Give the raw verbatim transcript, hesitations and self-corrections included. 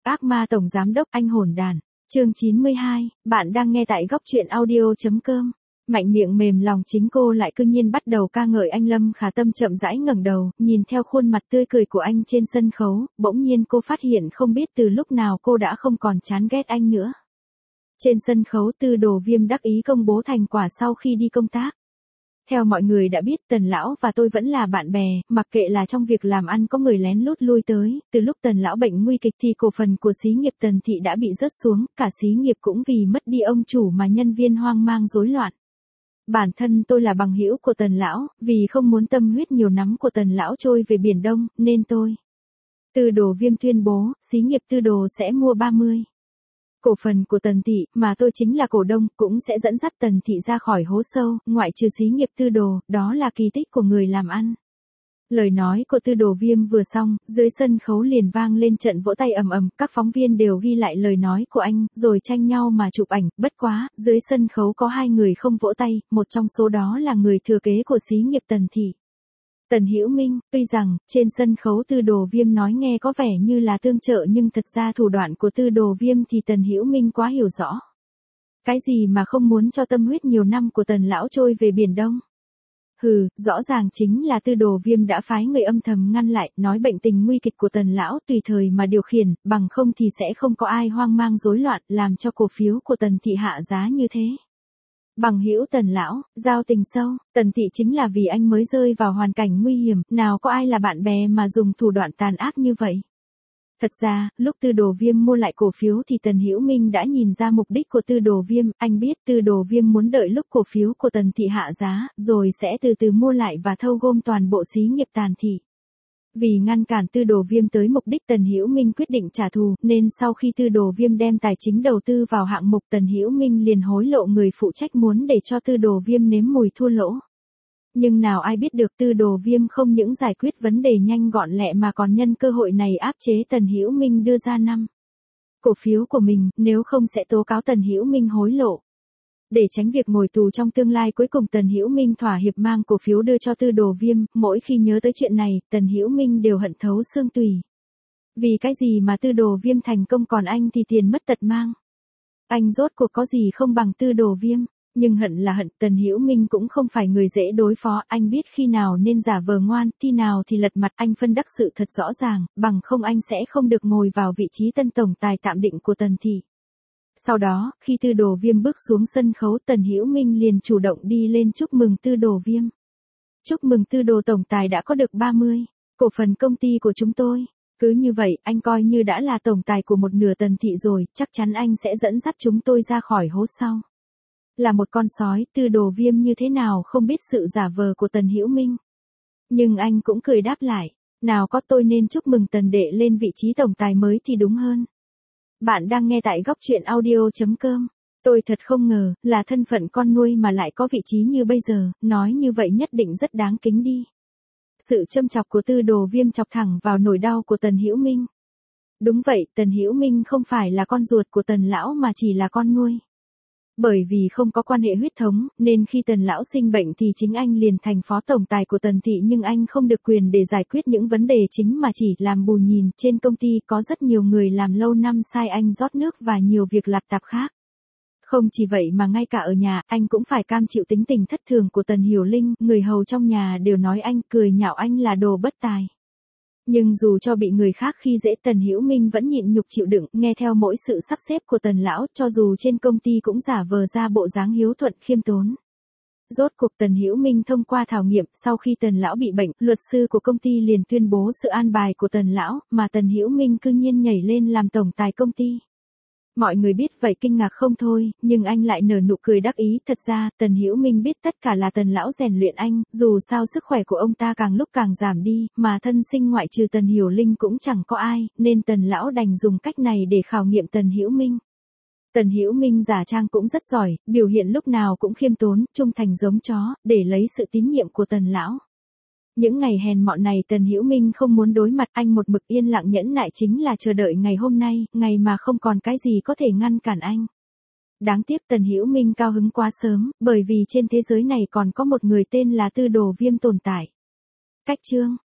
ác ma tổng giám đốc anh hồn đàn. Chương chín mươi hai, bạn đang nghe tại góc truyện audio.com. Mạnh miệng mềm lòng chính cô lại cương nhiên bắt đầu ca ngợi anh Lâm Khả Tâm chậm rãi ngẩng đầu, nhìn theo khuôn mặt tươi cười của anh trên sân khấu, bỗng nhiên cô phát hiện không biết từ lúc nào cô đã không còn chán ghét anh nữa. Trên sân khấu Tư Đồ Viêm đắc ý công bố thành quả sau khi đi công tác. Theo mọi người đã biết Tần Lão và tôi vẫn là bạn bè, mặc kệ là trong việc làm ăn có người lén lút lui tới, từ lúc Tần Lão bệnh nguy kịch thì cổ phần của xí nghiệp Tần Thị đã bị rớt xuống, cả xí nghiệp cũng vì mất đi ông chủ mà nhân viên hoang mang rối loạn. Bản thân tôi là bằng hữu của Tần Lão, vì không muốn tâm huyết nhiều nắm của Tần Lão trôi về Biển Đông, nên tôi. Tư Đồ Viêm tuyên bố, xí nghiệp Tư Đồ sẽ mua ba mươi cổ phần của Tần Thị, mà tôi chính là cổ đông, cũng sẽ dẫn dắt Tần Thị ra khỏi hố sâu, ngoại trừ xí nghiệp Tư Đồ, đó là kỳ tích của người làm ăn. Lời nói của Tư Đồ Viêm vừa xong, dưới sân khấu liền vang lên trận vỗ tay ầm ầm, các phóng viên đều ghi lại lời nói của anh, rồi tranh nhau mà chụp ảnh, bất quá, dưới sân khấu có hai người không vỗ tay, một trong số đó là người thừa kế của xí nghiệp Tần Thị. Tần Hữu Minh, tuy rằng, trên sân khấu Tư Đồ Viêm nói nghe có vẻ như là tương trợ nhưng thật ra thủ đoạn của Tư Đồ Viêm thì Tần Hữu Minh quá hiểu rõ. Cái gì mà không muốn cho tâm huyết nhiều năm của Tần Lão trôi về Biển Đông? Hừ, rõ ràng chính là Tư Đồ Viêm đã phái người âm thầm ngăn lại, nói bệnh tình nguy kịch của Tần Lão tùy thời mà điều khiển, bằng không thì sẽ không có ai hoang mang rối loạn, làm cho cổ phiếu của Tần Thị hạ giá như thế. Bằng hữu Tần Lão, giao tình sâu, Tần Thị chính là vì anh mới rơi vào hoàn cảnh nguy hiểm, nào có ai là bạn bè mà dùng thủ đoạn tàn ác như vậy. Thật ra, lúc Tư Đồ Viêm mua lại cổ phiếu thì Tần Hữu Minh đã nhìn ra mục đích của Tư Đồ Viêm, anh biết Tư Đồ Viêm muốn đợi lúc cổ phiếu của Tần Thị hạ giá, rồi sẽ từ từ mua lại và thâu gom toàn bộ xí nghiệp Tần Thị. Vì ngăn cản Tư Đồ Viêm tới mục đích Tần Hữu Minh quyết định trả thù, nên sau khi Tư Đồ Viêm đem tài chính đầu tư vào hạng mục Tần Hữu Minh liền hối lộ người phụ trách muốn để cho Tư Đồ Viêm nếm mùi thua lỗ. Nhưng nào ai biết được Tư Đồ Viêm không những giải quyết vấn đề nhanh gọn lẹ mà còn nhân cơ hội này áp chế Tần Hữu Minh đưa ra năm cổ phiếu của mình, nếu không sẽ tố cáo Tần Hữu Minh hối lộ. Để tránh việc ngồi tù trong tương lai, cuối cùng Tần Hữu Minh thỏa hiệp mang cổ phiếu đưa cho Tư Đồ Viêm, mỗi khi nhớ tới chuyện này, Tần Hữu Minh đều hận thấu xương tủy. Vì cái gì mà Tư Đồ Viêm thành công còn anh thì tiền mất tật mang. Anh rốt cuộc có gì không bằng Tư Đồ Viêm, nhưng hận là hận, Tần Hữu Minh cũng không phải người dễ đối phó, anh biết khi nào nên giả vờ ngoan, khi nào thì lật mặt, anh phân đắc sự thật rõ ràng, bằng không anh sẽ không được ngồi vào vị trí tân tổng tài tạm định của Tần Thị. Sau đó, khi Tư Đồ Viêm bước xuống sân khấu, Tần Hữu Minh liền chủ động đi lên chúc mừng Tư Đồ Viêm. Chúc mừng Tư Đồ tổng tài đã có được ba mươi cổ phần công ty của chúng tôi. Cứ như vậy, anh coi như đã là tổng tài của một nửa Tần Thị rồi, chắc chắn anh sẽ dẫn dắt chúng tôi ra khỏi hố sau. Là một con sói, Tư Đồ Viêm như thế nào không biết sự giả vờ của Tần Hữu Minh. Nhưng anh cũng cười đáp lại, nào có, tôi nên chúc mừng Tần đệ lên vị trí tổng tài mới thì đúng hơn. Bạn đang nghe tại góc truyện audio.com. Tôi thật không ngờ, là thân phận con nuôi mà lại có vị trí như bây giờ, nói như vậy nhất định rất đáng kính đi. Sự châm chọc của Tư Đồ Viêm chọc thẳng vào nỗi đau của Tần Hữu Minh. Đúng vậy, Tần Hữu Minh không phải là con ruột của Tần Lão mà chỉ là con nuôi. Bởi vì không có quan hệ huyết thống, nên khi Tần Lão sinh bệnh thì chính anh liền thành phó tổng tài của Tần Thị, nhưng anh không được quyền để giải quyết những vấn đề chính mà chỉ làm bù nhìn. Trên công ty có rất nhiều người làm lâu năm sai anh rót nước và nhiều việc lặt tạp khác. Không chỉ vậy mà ngay cả ở nhà, anh cũng phải cam chịu tính tình thất thường của Tần Hiểu Linh, người hầu trong nhà đều nói anh, cười nhạo anh là đồ bất tài. Nhưng dù cho bị người khác khi dễ, Tần Hữu Minh vẫn nhịn nhục chịu đựng, nghe theo mỗi sự sắp xếp của Tần Lão, cho dù trên công ty cũng giả vờ ra bộ dáng hiếu thuận khiêm tốn. Rốt cuộc Tần Hữu Minh thông qua thảo nghiệm, sau khi Tần Lão bị bệnh, luật sư của công ty liền tuyên bố sự an bài của Tần Lão, mà Tần Hữu Minh cư nhiên nhảy lên làm tổng tài công ty. Mọi người biết vậy kinh ngạc không thôi, nhưng anh lại nở nụ cười đắc ý, thật ra, Tần Hữu Minh biết tất cả là Tần Lão rèn luyện anh, dù sao sức khỏe của ông ta càng lúc càng giảm đi, mà thân sinh ngoại trừ Tần Hiểu Linh cũng chẳng có ai, nên Tần Lão đành dùng cách này để khảo nghiệm Tần Hữu Minh. Tần Hữu Minh giả trang cũng rất giỏi, biểu hiện lúc nào cũng khiêm tốn, trung thành giống chó, để lấy sự tín nhiệm của Tần Lão. Những ngày hèn mọn này Tần Hữu Minh không muốn đối mặt, anh một mực yên lặng nhẫn nại chính là chờ đợi ngày hôm nay, ngày mà không còn cái gì có thể ngăn cản anh. Đáng tiếc Tần Hữu Minh cao hứng quá sớm, bởi vì trên thế giới này còn có một người tên là Tư Đồ Viêm tồn tại. Cách chương